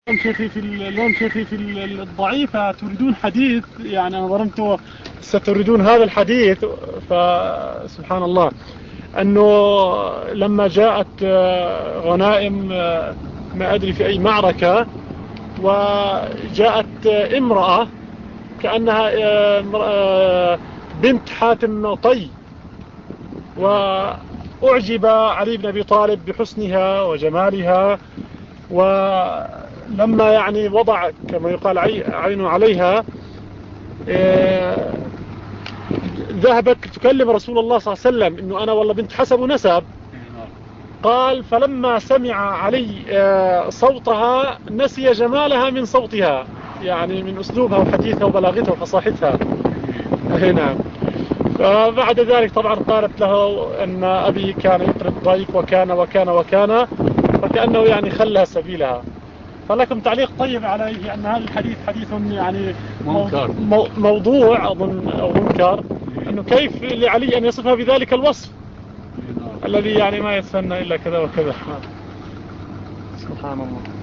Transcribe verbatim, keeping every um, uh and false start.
اليوم شيخي في اليوم شيخي في الضعيفة تريدون حديث، يعني أنا ظننت ستريدون هذا الحديث. فسبحان الله أنه لما جاءت غنائم ما أدري في أي معركة، وجاءت امرأة كأنها بنت حاتم طي، وأعجب علي بن أبي طالب بحسنها وجمالها، ولما يعني وضع كما يقال عينه عليها ذهبت تكلم رسول الله صلى الله عليه وسلم إنه أنا والله بنت حسب ونسب. قال فلما سمع علي صوتها نسي جمالها من صوتها، يعني من أسلوبها وحديثها وبلاغتها وفصاحتها. نعم. فبعد ذلك طبعا قالت له أن أبي كان يطرد ضيف وكان وكان وكان، فكأنه يعني خلها سبيلها. فلكم تعليق طيب عليه أن هذا الحديث حديث يعني منكر، موضوع أظن أو منكر، أنه كيف لعلي أن يصفها بذلك الوصف الذي يعني ما يتسنى إلا كذا وكذا. سبحان الله.